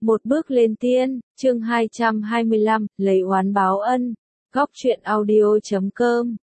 Một bước lên tiên, chương 225, lấy oán báo ân. Góc truyện audio.com.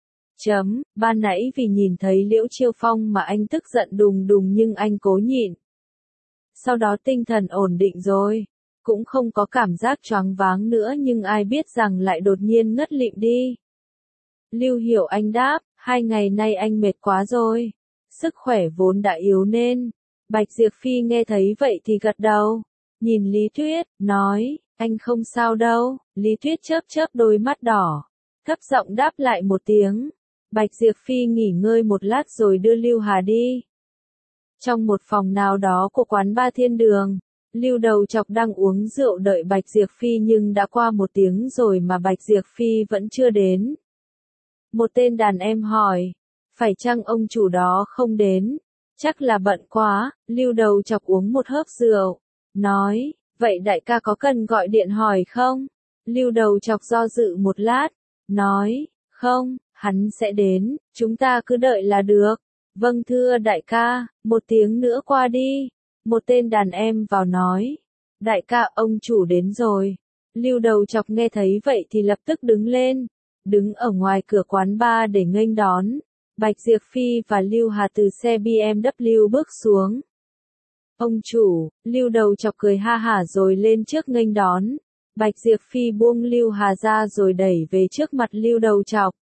Ban nãy vì nhìn thấy Liễu Chiêu Phong mà anh tức giận đùng đùng nhưng anh cố nhịn. Sau đó tinh thần ổn định rồi, cũng không có cảm giác choáng váng nữa nhưng ai biết rằng lại đột nhiên ngất lịm đi. Lưu Hiểu Anh đáp, 2 ngày nay anh mệt quá rồi, sức khỏe vốn đã yếu nên. Bạch Diệp Phi nghe thấy vậy thì gật đầu. Nhìn Lý Tuyết, nói, anh không sao đâu. Lý Tuyết chớp chớp đôi mắt đỏ, thấp giọng đáp lại một tiếng. Bạch Diệp Phi nghỉ ngơi một lát rồi đưa Lưu Hà đi. Trong một phòng nào đó của quán ba Thiên Đường, Lưu Đầu Chọc đang uống rượu đợi Bạch Diệp Phi nhưng đã qua 1 tiếng rồi mà Bạch Diệp Phi vẫn chưa đến. Một tên đàn em hỏi, phải chăng ông chủ đó không đến? Chắc là bận quá. Lưu Đầu Chọc uống một hớp rượu, nói, vậy đại ca có cần gọi điện hỏi không? Lưu Đầu Chọc do dự một lát, nói, không, hắn sẽ đến, chúng ta cứ đợi là được. Vâng thưa đại ca, 1 tiếng nữa qua đi. Một tên đàn em vào nói, đại ca ông chủ đến rồi. Lưu Đầu Chọc nghe thấy vậy thì lập tức đứng lên, đứng ở ngoài cửa quán bar để nghênh đón. Bạch Diệp Phi và Lưu Hà từ xe BMW bước xuống. Ông chủ, Lưu Đầu Chọc cười ha hả rồi lên trước nghênh đón. Bạch Diệp Phi buông Lưu Hà ra rồi đẩy về trước mặt Lưu Đầu Chọc.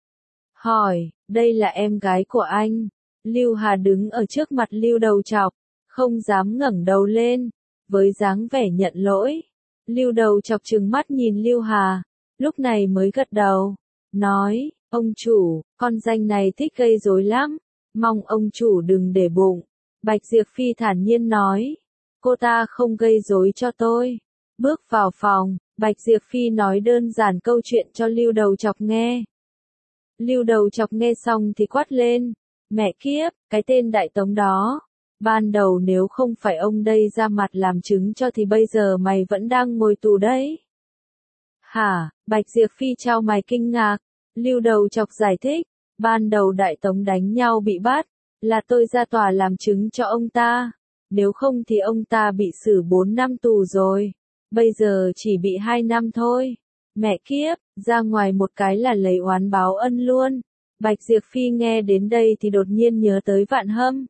Hỏi, đây là em gái của anh. Lưu Hà đứng ở trước mặt Lưu Đầu Chọc, không dám ngẩng đầu lên, với dáng vẻ nhận lỗi. Lưu Đầu Chọc trừng mắt nhìn Lưu Hà, lúc này mới gật đầu, nói, ông chủ, con danh này thích gây rối lắm, mong ông chủ đừng để bụng. Bạch Diệp Phi thản nhiên nói, cô ta không gây rối cho tôi. Bước vào phòng, Bạch Diệp Phi nói đơn giản câu chuyện cho Lưu Đầu Chọc nghe. Lưu Đầu Chọc nghe xong thì quát lên, mẹ kiếp, cái tên Đại Tống đó. Ban đầu nếu không phải ông đây ra mặt làm chứng cho thì bây giờ mày vẫn đang ngồi tù đấy. Hả? Bạch Diệp Phi chau mày kinh ngạc. Lưu Đầu Chọc giải thích, ban đầu Đại Tống đánh nhau bị bắt, là tôi ra tòa làm chứng cho ông ta. Nếu không thì ông ta bị xử 4 năm tù rồi. Bây giờ chỉ bị 2 năm thôi. Mẹ kiếp, ra ngoài một cái là lấy oán báo ân luôn. Bạch Diệp Phi nghe đến đây thì đột nhiên nhớ tới Vạn Hâm.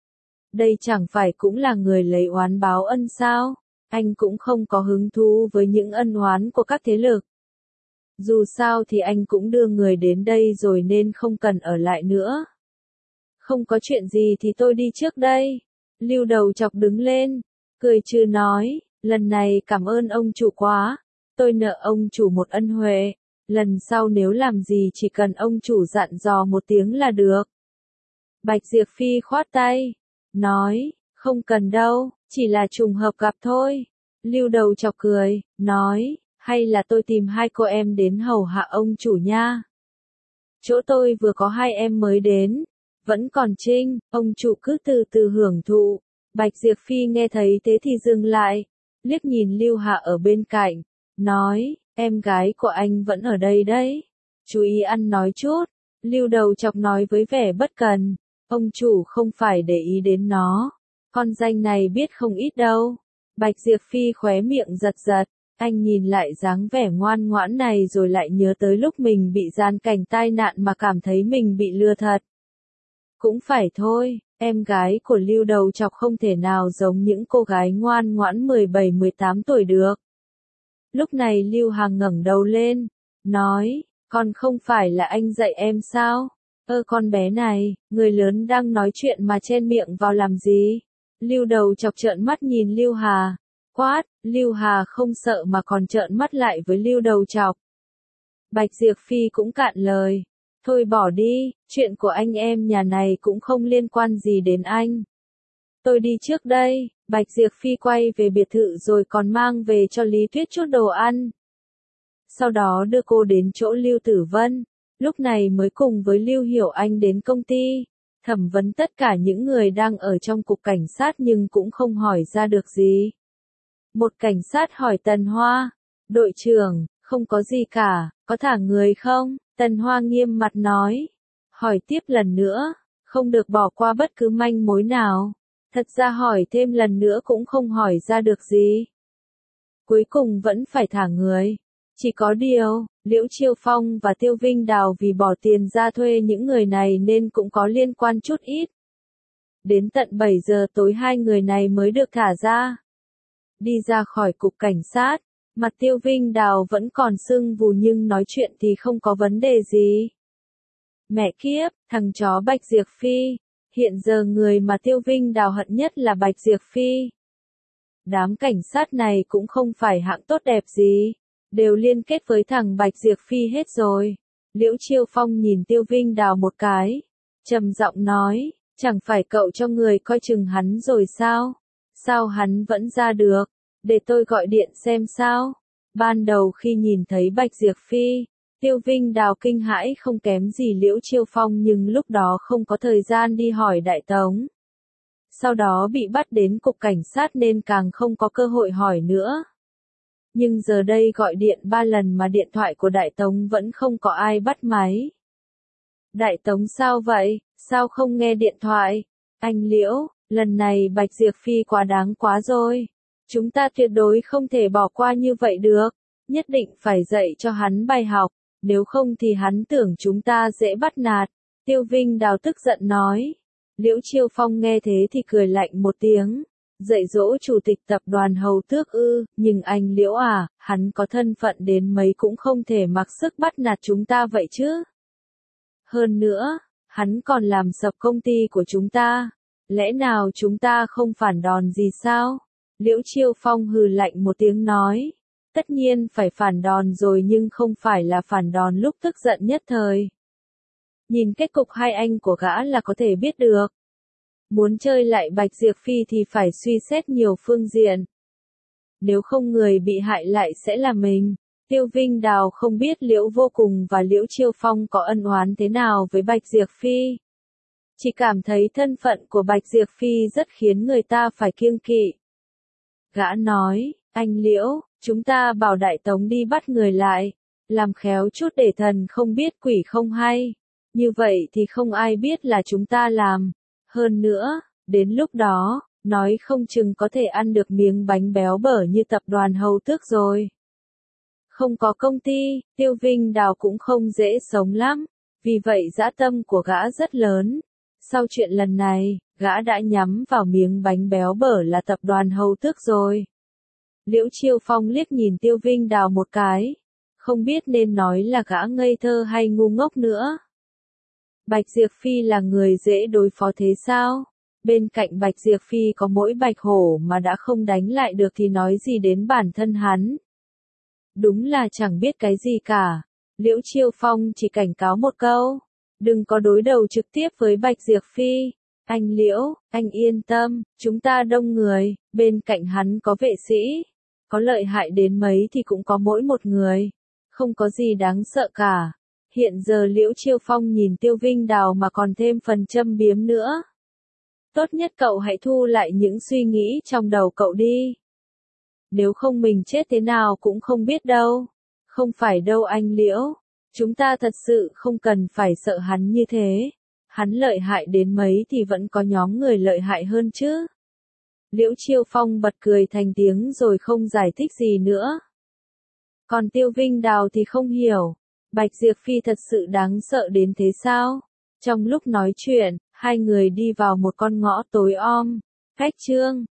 Đây chẳng phải cũng là người lấy oán báo ân sao? Anh cũng không có hứng thú với những ân oán của các thế lực. Dù sao thì anh cũng đưa người đến đây rồi nên không cần ở lại nữa. Không có chuyện gì thì tôi đi trước đây. Lưu Đầu Chọc đứng lên, cười trừ nói, lần này cảm ơn ông chủ quá. Tôi nợ ông chủ một ân huệ. Lần sau nếu làm gì chỉ cần ông chủ dặn dò 1 tiếng là được. Bạch Diệp Phi khoát tay, nói, không cần đâu, chỉ là trùng hợp gặp thôi. Lưu Đầu Chọc cười, nói, hay là tôi tìm 2 cô em đến hầu hạ ông chủ nha. Chỗ tôi vừa có 2 em mới đến, vẫn còn trinh, ông chủ cứ từ từ hưởng thụ. Bạch Diệp Phi nghe thấy thế thì dừng lại, liếc nhìn Lưu Hạ ở bên cạnh, nói, em gái của anh vẫn ở đây đấy. Chú ý ăn nói chút. Lưu Đầu Chọc nói với vẻ bất cần, ông chủ không phải để ý đến nó. Con danh này biết không ít đâu. Bạch Diệp Phi khóe miệng giật giật. Anh nhìn lại dáng vẻ ngoan ngoãn này rồi lại nhớ tới lúc mình bị gian cảnh tai nạn mà cảm thấy mình bị lừa thật. Cũng phải thôi, em gái của Lưu Đầu Chọc không thể nào giống những cô gái ngoan ngoãn 17-18 tuổi được. Lúc này Lưu Hằng ngẩng đầu lên, nói, con không phải là anh dạy em sao? Con bé này, người lớn đang nói chuyện mà chen miệng vào làm gì? Lưu Đầu Chọc trợn mắt nhìn Lưu Hà, quát. Lưu Hà không sợ mà còn trợn mắt lại với Lưu Đầu Chọc. Bạch Diệp Phi cũng cạn lời, thôi bỏ đi, chuyện của anh em nhà này cũng không liên quan gì đến anh. Tôi đi trước đây. Bạch Diệp Phi quay về biệt thự rồi còn mang về cho Lý Tuyết chút đồ ăn. Sau đó đưa cô đến chỗ Lưu Tử Vân, lúc này mới cùng với Lưu Hiểu Anh đến công ty, thẩm vấn tất cả những người đang ở trong cục cảnh sát nhưng cũng không hỏi ra được gì. Một cảnh sát hỏi Tần Hoa, đội trưởng, không có gì cả, có thả người không? Tần Hoa nghiêm mặt nói, hỏi tiếp lần nữa, không được bỏ qua bất cứ manh mối nào. Thật ra hỏi thêm lần nữa cũng không hỏi ra được gì. cuối cùng vẫn phải thả người. Chỉ có điều, Liễu Chiêu Phong và Tiêu Vinh Đào vì bỏ tiền ra thuê những người này nên cũng có liên quan chút ít. Đến tận 7 giờ tối hai người này mới được thả ra. Đi ra khỏi cục cảnh sát, mặt Tiêu Vinh Đào vẫn còn sưng vù nhưng nói chuyện thì không có vấn đề gì. Mẹ kiếp, thằng chó Bạch Diệp Phi. Hiện giờ người mà Tiêu Vinh Đào hận nhất là Bạch Diệp Phi. Đám cảnh sát này cũng không phải hạng tốt đẹp gì, đều liên kết với thằng Bạch Diệp Phi hết rồi. Liễu Chiêu Phong nhìn Tiêu Vinh Đào một cái, trầm giọng nói, chẳng phải cậu cho người coi chừng hắn rồi sao? Sao hắn vẫn ra được? Để tôi gọi điện xem sao. Ban đầu khi nhìn thấy Bạch Diệp Phi, Tiêu Vinh Đào kinh hãi không kém gì Liễu Chiêu Phong nhưng lúc đó không có thời gian đi hỏi Đại Tống. Sau đó bị bắt đến cục cảnh sát nên càng không có cơ hội hỏi nữa. Nhưng giờ đây gọi điện 3 lần mà điện thoại của Đại Tống vẫn không có ai bắt máy. Đại Tống sao vậy? Sao không nghe điện thoại? Anh Liễu, lần này Bạch Diệp Phi quá đáng quá rồi. Chúng ta tuyệt đối không thể bỏ qua như vậy được. Nhất định phải dạy cho hắn bài học. Nếu không thì hắn tưởng chúng ta dễ bắt nạt. Tiêu Vinh Đào tức giận nói. Liễu Chiêu Phong nghe thế thì cười lạnh một tiếng. Dạy dỗ chủ tịch tập đoàn Hầu Tước ư, nhưng anh Liễu à, hắn có thân phận đến mấy cũng không thể mặc sức bắt nạt chúng ta vậy chứ. Hơn nữa, hắn còn làm sập công ty của chúng ta. Lẽ nào chúng ta không phản đòn gì sao? Liễu Chiêu Phong hừ lạnh một tiếng nói. Tất nhiên phải phản đòn rồi nhưng không phải là phản đòn lúc tức giận nhất thời. Nhìn kết cục hai anh của gã là có thể biết được. Muốn chơi lại Bạch Diệp Phi thì phải suy xét nhiều phương diện. Nếu không người bị hại lại sẽ là mình. Tiêu Vinh Đào không biết Liễu Vô Cùng và Liễu Chiêu Phong có ân oán thế nào với Bạch Diệp Phi. Chỉ cảm thấy thân phận của Bạch Diệp Phi rất khiến người ta phải kiêng kỵ. Gã nói, anh Liễu, chúng ta bảo Đại Tống đi bắt người lại. Làm khéo chút để thần không biết quỷ không hay. Như vậy thì không ai biết là chúng ta làm. Hơn nữa, đến lúc đó, nói không chừng có thể ăn được miếng bánh béo bở như tập đoàn Hầu Tước rồi. Không có công ty, Tiêu Vinh Đào cũng không dễ sống lắm, vì vậy dã tâm của gã rất lớn. Sau chuyện lần này, gã đã nhắm vào miếng bánh béo bở là tập đoàn Hầu Tước rồi. Liễu Chiêu Phong liếc nhìn Tiêu Vinh Đào một cái, không biết nên nói là gã ngây thơ hay ngu ngốc nữa. Bạch Diệp Phi là người dễ đối phó thế sao? Bên cạnh Bạch Diệp Phi có mỗi Bạch Hổ mà đã không đánh lại được thì nói gì đến bản thân hắn. Đúng là chẳng biết cái gì cả. Liễu Chiêu Phong chỉ cảnh cáo một câu. Đừng có đối đầu trực tiếp với Bạch Diệp Phi. Anh Liễu, anh yên tâm, chúng ta đông người, bên cạnh hắn có vệ sĩ. Có lợi hại đến mấy thì cũng có mỗi một người. Không có gì đáng sợ cả. Hiện giờ Liễu Chiêu Phong nhìn Tiêu Vinh Đào mà còn thêm phần châm biếm nữa. Tốt nhất cậu hãy thu lại những suy nghĩ trong đầu cậu đi. Nếu không mình chết thế nào cũng không biết đâu. Không phải đâu anh Liễu. Chúng ta thật sự không cần phải sợ hắn như thế. Hắn lợi hại đến mấy thì vẫn có nhóm người lợi hại hơn chứ. Liễu Chiêu Phong bật cười thành tiếng rồi không giải thích gì nữa. Còn Tiêu Vinh Đào thì không hiểu. Bạch Diệp Phi thật sự đáng sợ đến thế sao? Trong lúc nói chuyện, hai người đi vào một con ngõ tối om. Khách trương.